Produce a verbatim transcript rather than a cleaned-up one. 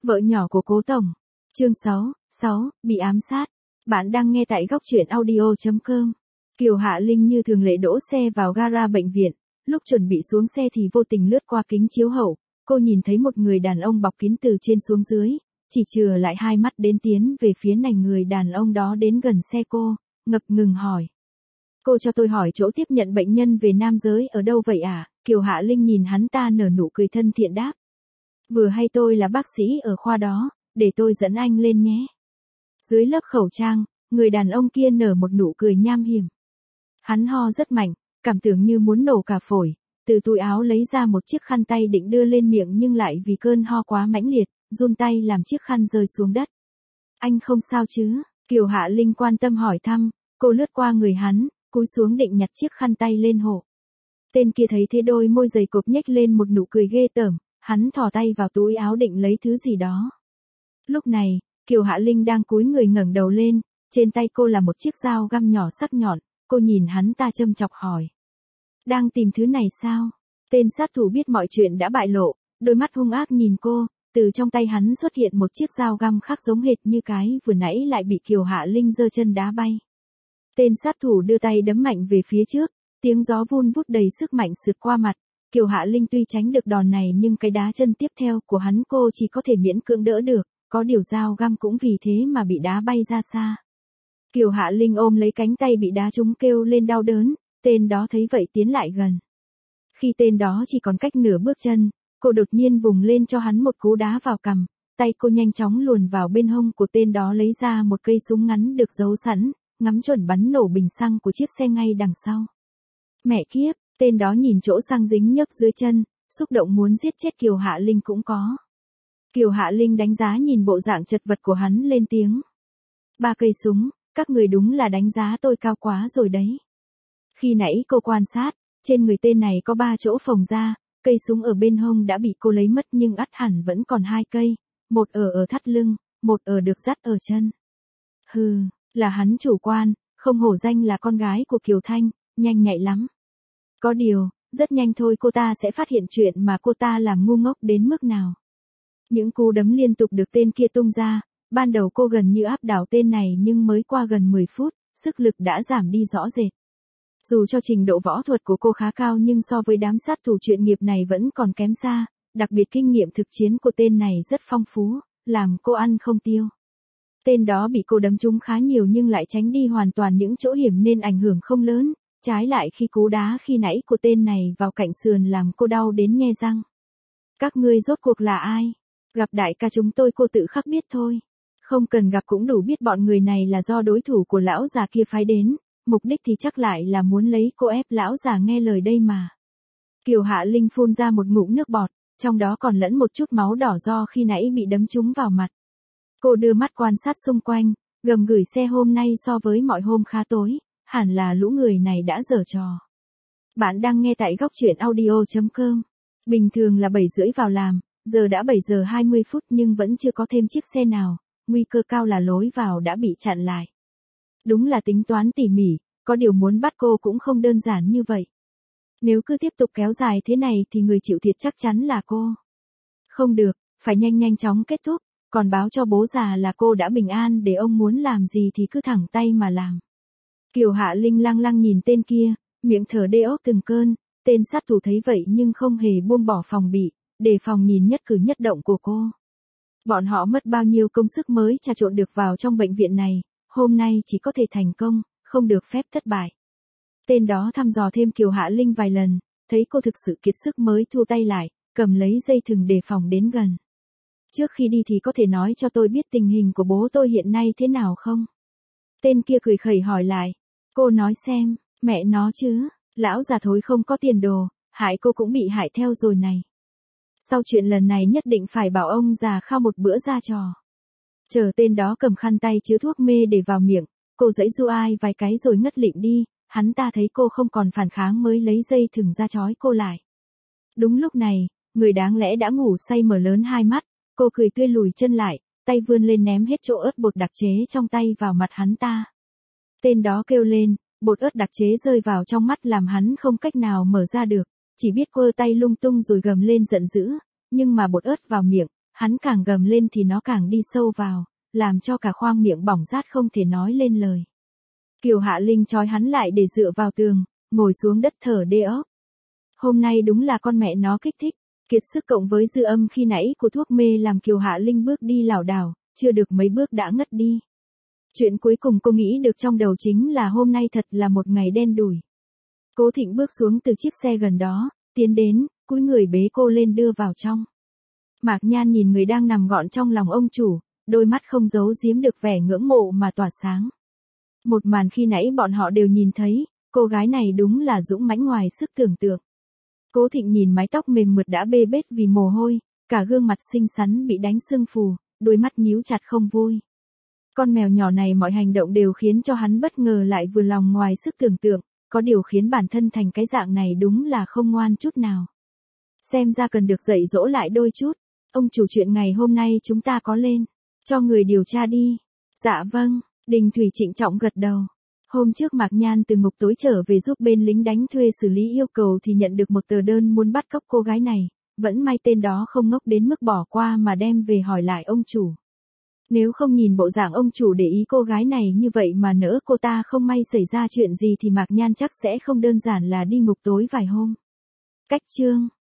Vợ nhỏ của Cố Tổng. Chương sáu, sáu, bị ám sát. Bạn đang nghe tại góc truyện audio chấm com. Kiều Hạ Linh như thường lệ đỗ xe vào gara bệnh viện, lúc chuẩn bị xuống xe thì vô tình lướt qua kính chiếu hậu, cô nhìn thấy một người đàn ông bọc kín từ trên xuống dưới, chỉ chừa lại hai mắt đến tiến về phía này. Người đàn ông đó đến gần xe cô, ngập ngừng hỏi. Cô cho tôi hỏi chỗ tiếp nhận bệnh nhân về nam giới ở đâu vậy à? Kiều Hạ Linh nhìn hắn ta nở nụ cười thân thiện đáp. Vừa hay tôi là bác sĩ ở khoa đó, để tôi dẫn anh lên nhé. Dưới lớp khẩu trang, người đàn ông kia nở một nụ cười nham hiểm. Hắn ho rất mạnh, cảm tưởng như muốn nổ cả phổi, từ túi áo lấy ra một chiếc khăn tay định đưa lên miệng nhưng lại vì cơn ho quá mãnh liệt, run tay làm chiếc khăn rơi xuống đất. Anh không sao chứ? Kiều Hạ Linh quan tâm hỏi thăm, cô lướt qua người hắn, cúi xuống định nhặt chiếc khăn tay lên hộ. Tên kia thấy thế đôi môi dày cộp nhếch lên một nụ cười ghê tởm, hắn thò tay vào túi áo định lấy thứ gì đó. Lúc này, Kiều Hạ Linh đang cúi người ngẩng đầu lên, trên tay cô là một chiếc dao găm nhỏ sắc nhọn, cô nhìn hắn ta châm chọc hỏi. Đang tìm thứ này sao? Tên sát thủ biết mọi chuyện đã bại lộ, đôi mắt hung ác nhìn cô, từ trong tay hắn xuất hiện một chiếc dao găm khác giống hệt như cái vừa nãy lại bị Kiều Hạ Linh giơ chân đá bay. Tên sát thủ đưa tay đấm mạnh về phía trước, tiếng gió vun vút đầy sức mạnh sượt qua mặt. Kiều Hạ Linh tuy tránh được đòn này nhưng cái đá chân tiếp theo của hắn cô chỉ có thể miễn cưỡng đỡ được, có điều dao găm cũng vì thế mà bị đá bay ra xa. Kiều Hạ Linh ôm lấy cánh tay bị đá trúng kêu lên đau đớn, tên đó thấy vậy tiến lại gần. Khi tên đó chỉ còn cách nửa bước chân, cô đột nhiên vùng lên cho hắn một cú đá vào cằm, tay cô nhanh chóng luồn vào bên hông của tên đó lấy ra một cây súng ngắn được giấu sẵn, ngắm chuẩn bắn nổ bình xăng của chiếc xe ngay đằng sau. Mẹ kiếp! Tên đó nhìn chỗ xăng dính nhấp dưới chân, xúc động muốn giết chết Kiều Hạ Linh cũng có. Kiều Hạ Linh đánh giá nhìn bộ dạng chật vật của hắn lên tiếng. Ba cây súng, các người đúng là đánh giá tôi cao quá rồi đấy. Khi nãy cô quan sát, trên người tên này có ba chỗ phồng ra, cây súng ở bên hông đã bị cô lấy mất nhưng ắt hẳn vẫn còn hai cây, một ở ở thắt lưng, một ở được dắt ở chân. Hừ, là hắn chủ quan, không hổ danh là con gái của Kiều Thanh, nhanh nhạy lắm. Có điều, rất nhanh thôi cô ta sẽ phát hiện chuyện mà cô ta làm ngu ngốc đến mức nào. Những cú đấm liên tục được tên kia tung ra, ban đầu cô gần như áp đảo tên này nhưng mới qua gần mười phút, sức lực đã giảm đi rõ rệt. Dù cho trình độ võ thuật của cô khá cao nhưng so với đám sát thủ chuyên nghiệp này vẫn còn kém xa, đặc biệt kinh nghiệm thực chiến của tên này rất phong phú, làm cô ăn không tiêu. Tên đó bị cô đấm trúng khá nhiều nhưng lại tránh đi hoàn toàn những chỗ hiểm nên ảnh hưởng không lớn. Trái lại khi cú đá khi nãy của tên này vào cạnh sườn làm cô đau đến nhe răng. Các ngươi rốt cuộc là ai? Gặp đại ca chúng tôi cô tự khắc biết thôi. Không cần gặp cũng đủ biết bọn người này là do đối thủ của lão già kia phái đến, mục đích thì chắc lại là muốn lấy cô ép lão già nghe lời đây mà. Kiều Hạ Linh phun ra một ngụm nước bọt, trong đó còn lẫn một chút máu đỏ do khi nãy bị đấm trúng vào mặt. Cô đưa mắt quan sát xung quanh, gầm gửi xe hôm nay so với mọi hôm khá tối. Hẳn là lũ người này đã giở trò. Bạn đang nghe tại góc truyện audio chấm com. Bình thường là bảy rưỡi vào làm, giờ đã bảy giờ hai mươi phút nhưng vẫn chưa có thêm chiếc xe nào, nguy cơ cao là lối vào đã bị chặn lại. Đúng là tính toán tỉ mỉ, có điều muốn bắt cô cũng không đơn giản như vậy. Nếu cứ tiếp tục kéo dài thế này thì người chịu thiệt chắc chắn là cô. Không được, phải nhanh nhanh chóng kết thúc, còn báo cho bố già là cô đã bình an để ông muốn làm gì thì cứ thẳng tay mà làm. Kiều Hạ Linh lăng lăng nhìn tên kia, miệng thở đê ốc từng cơn, tên sát thủ thấy vậy nhưng không hề buông bỏ phòng bị, đề phòng nhìn nhất cử nhất động của cô. Bọn họ mất bao nhiêu công sức mới trà trộn được vào trong bệnh viện này, hôm nay chỉ có thể thành công, không được phép thất bại. Tên đó thăm dò thêm Kiều Hạ Linh vài lần, thấy cô thực sự kiệt sức mới thu tay lại, cầm lấy dây thừng đề phòng đến gần. Trước khi đi thì có thể nói cho tôi biết tình hình của bố tôi hiện nay thế nào không? Tên kia cười khẩy hỏi lại. Cô nói xem, mẹ nó chứ, lão già thối không có tiền đồ, hại cô cũng bị hại theo rồi này. Sau chuyện lần này nhất định phải bảo ông già khao một bữa ra trò. Chờ tên đó cầm khăn tay chứa thuốc mê để vào miệng, cô giãy giụa ai vài cái rồi ngất lịm đi, hắn ta thấy cô không còn phản kháng mới lấy dây thừng ra trói cô lại. Đúng lúc này, người đáng lẽ đã ngủ say mở lớn hai mắt, cô cười tươi lùi chân lại, tay vươn lên ném hết chỗ ớt bột đặc chế trong tay vào mặt hắn ta. Tên đó kêu lên, bột ớt đặc chế rơi vào trong mắt làm hắn không cách nào mở ra được, chỉ biết quơ tay lung tung rồi gầm lên giận dữ, nhưng mà bột ớt vào miệng, hắn càng gầm lên thì nó càng đi sâu vào, làm cho cả khoang miệng bỏng rát không thể nói lên lời. Kiều Hạ Linh trói hắn lại để dựa vào tường, ngồi xuống đất thở đê óc. Hôm nay đúng là con mẹ nó kích thích, kiệt sức cộng với dư âm khi nãy của thuốc mê làm Kiều Hạ Linh bước đi lảo đảo, chưa được mấy bước đã ngất đi. Chuyện cuối cùng cô nghĩ được trong đầu chính là hôm nay thật là một ngày đen đủi. Cố Thịnh bước xuống từ chiếc xe gần đó, tiến đến, cúi người bế cô lên đưa vào trong. Mạc Nhan nhìn người đang nằm gọn trong lòng ông chủ, đôi mắt không giấu giếm được vẻ ngưỡng mộ mà tỏa sáng. Một màn khi nãy bọn họ đều nhìn thấy, cô gái này đúng là dũng mãnh ngoài sức tưởng tượng. Cố Thịnh nhìn mái tóc mềm mượt đã bê bết vì mồ hôi, cả gương mặt xinh xắn bị đánh sưng phù, đôi mắt nhíu chặt không vui. Con mèo nhỏ này mọi hành động đều khiến cho hắn bất ngờ lại vừa lòng ngoài sức tưởng tượng, có điều khiến bản thân thành cái dạng này đúng là không ngoan chút nào. Xem ra cần được dạy dỗ lại đôi chút. Ông chủ, chuyện ngày hôm nay chúng ta có lên, cho người điều tra đi. Dạ vâng, Đình Thủy trịnh trọng gật đầu. Hôm trước Mạc Nhan từ ngục tối trở về giúp bên lính đánh thuê xử lý yêu cầu thì nhận được một tờ đơn muốn bắt cóc cô gái này, vẫn may tên đó không ngốc đến mức bỏ qua mà đem về hỏi lại ông chủ. Nếu không nhìn bộ dạng ông chủ để ý cô gái này như vậy mà nỡ cô ta không may xảy ra chuyện gì thì Mạc Nhan chắc sẽ không đơn giản là đi ngục tối vài hôm. Cách chương